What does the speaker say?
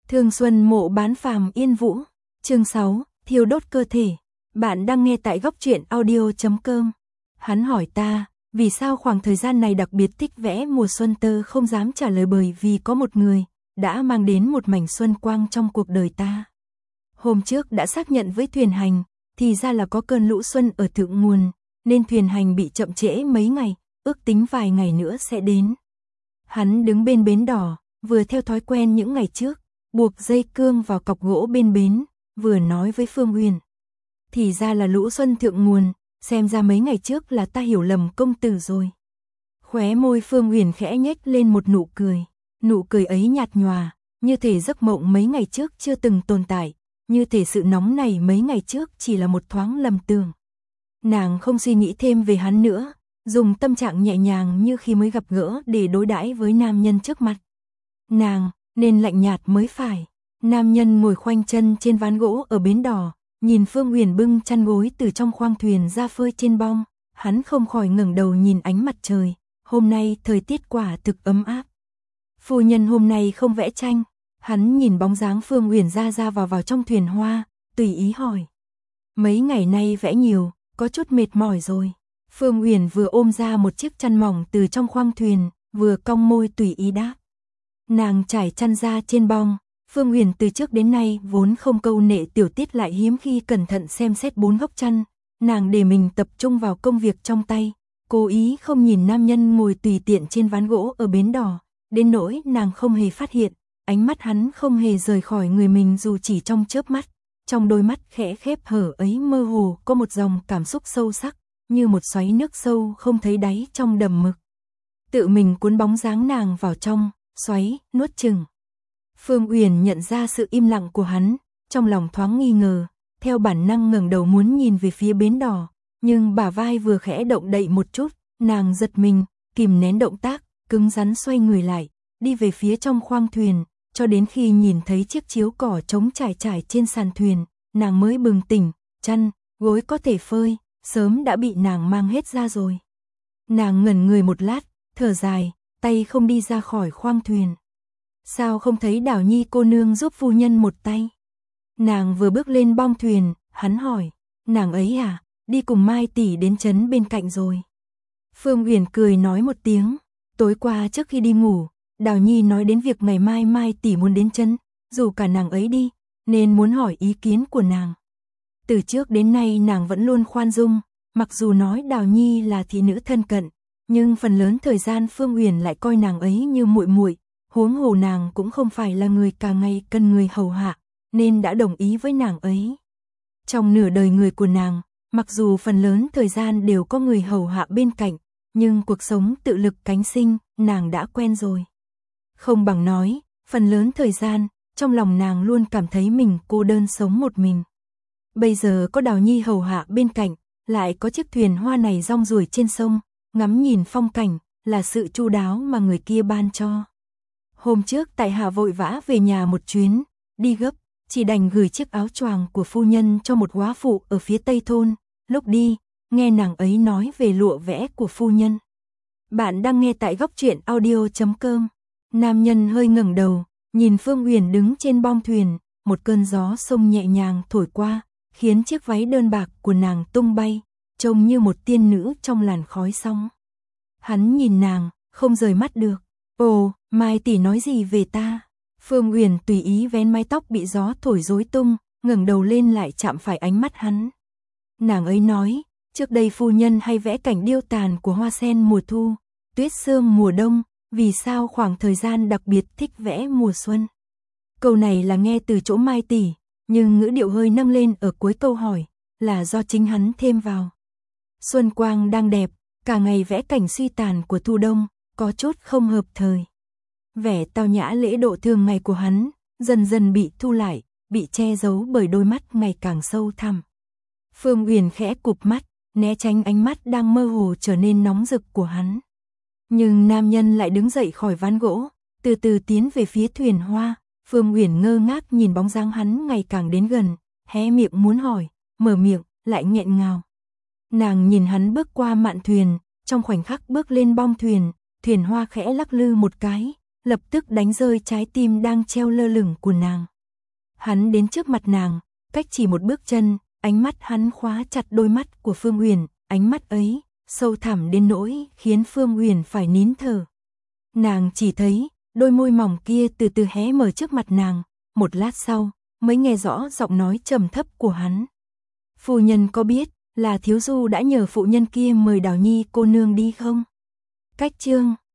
Thương Xuân Mộ Bán Phàm Yên Vũ, chương 6, thiêu đốt cơ thể. Bạn đang nghe tại góc truyện audio.com. Hắn hỏi ta, vì sao khoảng thời gian này đặc biệt thích vẽ mùa xuân? Tớ không dám trả lời bởi vì có một người đã mang đến một mảnh xuân quang trong cuộc đời ta. Hôm trước đã xác nhận với thuyền hành, thì ra là có cơn lũ xuân ở thượng nguồn, nên thuyền hành bị chậm trễ mấy ngày, ước tính vài ngày nữa sẽ đến. Hắn đứng bên bến đỏ, vừa theo thói quen những ngày trước, buộc dây cương vào cọc gỗ bên bến, vừa nói với Phương Uyển. Thì ra là lũ xuân thượng nguồn, xem ra mấy ngày trước là ta hiểu lầm công tử rồi. Khóe môi Phương Uyển khẽ nhếch lên một nụ cười ấy nhạt nhòa, như thể giấc mộng mấy ngày trước chưa từng tồn tại, như thể sự nóng này mấy ngày trước chỉ là một thoáng lầm tưởng. Nàng không suy nghĩ thêm về hắn nữa, dùng tâm trạng nhẹ nhàng như khi mới gặp gỡ để đối đãi với nam nhân trước mặt. Nàng nên lạnh nhạt mới phải. Nam nhân ngồi khoanh chân trên ván gỗ ở bến đỏ, nhìn Phương Uyển bưng chăn gối từ trong khoang thuyền ra phơi trên bong, hắn không khỏi ngẩng đầu nhìn ánh mặt trời. Hôm nay thời tiết quả thực ấm áp. Phu nhân hôm nay không vẽ tranh. Hắn nhìn bóng dáng Phương Uyển ra vào trong thuyền hoa, tùy ý hỏi. Mấy ngày nay vẽ nhiều, có chút mệt mỏi rồi. Phương Uyển vừa ôm ra một chiếc chăn mỏng từ trong khoang thuyền, vừa cong môi tùy ý đáp. Nàng trải chăn ra trên bong. Phương Uyển từ trước đến nay vốn không câu nệ tiểu tiết, lại hiếm khi cẩn thận xem xét bốn góc chăn. Nàng để mình tập trung vào công việc trong tay, cố ý không nhìn nam nhân ngồi tùy tiện trên ván gỗ ở bến đỏ, đến nỗi nàng không hề phát hiện, ánh mắt hắn không hề rời khỏi người mình dù chỉ trong chớp mắt. Trong đôi mắt khẽ khép hở ấy mơ hồ có một dòng cảm xúc sâu sắc, như một xoáy nước sâu không thấy đáy trong đầm mực. Tự mình cuốn bóng dáng nàng vào trong xoáy, nuốt chừng. Phương Uyển nhận ra sự im lặng của hắn, trong lòng thoáng nghi ngờ, theo bản năng ngẩng đầu muốn nhìn về phía bến đỏ, nhưng bả vai vừa khẽ động đậy một chút, nàng giật mình, kìm nén động tác, cứng rắn xoay người lại, đi về phía trong khoang thuyền, cho đến khi nhìn thấy chiếc chiếu cỏ trống trải trên sàn thuyền, nàng mới bừng tỉnh, chăn, gối có thể phơi, sớm đã bị nàng mang hết ra rồi. Nàng ngẩn người một lát, thở dài, tay không đi ra khỏi khoang thuyền. Sao không thấy Đào Nhi cô nương giúp phu nhân một tay? Nàng vừa bước lên bong thuyền, hắn hỏi, nàng ấy à, đi cùng Mai tỷ đến trấn bên cạnh rồi. Phương Uyển cười nói một tiếng, tối qua trước khi đi ngủ, Đào Nhi nói đến việc ngày mai Mai tỷ muốn đến trấn, dù cả nàng ấy đi, nên muốn hỏi ý kiến của nàng. Từ trước đến nay nàng vẫn luôn khoan dung, mặc dù nói Đào Nhi là thị nữ thân cận, nhưng phần lớn thời gian Phương Uyển lại coi nàng ấy như muội muội, huống hồ nàng cũng không phải là người cả ngày cần người hầu hạ, nên đã đồng ý với nàng ấy. Trong nửa đời người của nàng, mặc dù phần lớn thời gian đều có người hầu hạ bên cạnh, nhưng cuộc sống tự lực cánh sinh, nàng đã quen rồi. Không bằng nói, phần lớn thời gian, trong lòng nàng luôn cảm thấy mình cô đơn sống một mình. Bây giờ có Đào Nhi hầu hạ bên cạnh, lại có chiếc thuyền hoa này rong ruổi trên sông, ngắm nhìn phong cảnh, là sự chu đáo mà người kia ban cho. Hôm trước tại hạ vội vã về nhà một chuyến, đi gấp, chỉ đành gửi chiếc áo choàng của phu nhân cho một góa phụ ở phía tây thôn. Lúc đi, nghe nàng ấy nói về lụa vẽ của phu nhân. Bạn đang nghe tại góc truyện audio.com. Nam nhân hơi ngẩng đầu, nhìn Phương Uyển đứng trên bong thuyền, một cơn gió sông nhẹ nhàng thổi qua, khiến chiếc váy đơn bạc của nàng tung bay, trông như một tiên nữ trong làn khói sóng. Hắn nhìn nàng, không rời mắt được. Ồ, Mai tỷ nói gì về ta? Phương Uyển tùy ý vén mái tóc bị gió thổi rối tung, ngẩng đầu lên lại chạm phải ánh mắt hắn. Nàng ấy nói, trước đây phu nhân hay vẽ cảnh điêu tàn của hoa sen mùa thu, tuyết sương mùa đông, vì sao khoảng thời gian đặc biệt thích vẽ mùa xuân? Câu này là nghe từ chỗ Mai tỷ, nhưng ngữ điệu hơi nâng lên ở cuối câu hỏi, là do chính hắn thêm vào. Xuân quang đang đẹp, cả ngày vẽ cảnh suy tàn của thu đông, có chút không hợp thời. Vẻ tao nhã lễ độ thường ngày của hắn, dần dần bị thu lại, bị che giấu bởi đôi mắt ngày càng sâu thẳm. Phương Uyển khẽ cụp mắt, né tránh ánh mắt đang mơ hồ trở nên nóng rực của hắn. Nhưng nam nhân lại đứng dậy khỏi ván gỗ, từ từ tiến về phía thuyền hoa. Phương Uyển ngơ ngác nhìn bóng dáng hắn ngày càng đến gần, hé miệng muốn hỏi, mở miệng, lại nghẹn ngào. Nàng nhìn hắn bước qua mạn thuyền, trong khoảnh khắc bước lên bong thuyền, thuyền hoa khẽ lắc lư một cái, lập tức đánh rơi trái tim đang treo lơ lửng của nàng. Hắn đến trước mặt nàng, cách chỉ một bước chân, ánh mắt hắn khóa chặt đôi mắt của Phương Uyển, ánh mắt ấy sâu thẳm đến nỗi khiến Phương Uyển phải nín thở. Nàng chỉ thấy đôi môi mỏng kia từ từ hé mở trước mặt nàng, một lát sau mới nghe rõ giọng nói trầm thấp của hắn. Phu nhân có biết là thiếu du đã nhờ phụ nhân kia mời Đào Nhi cô nương đi không? Cách chương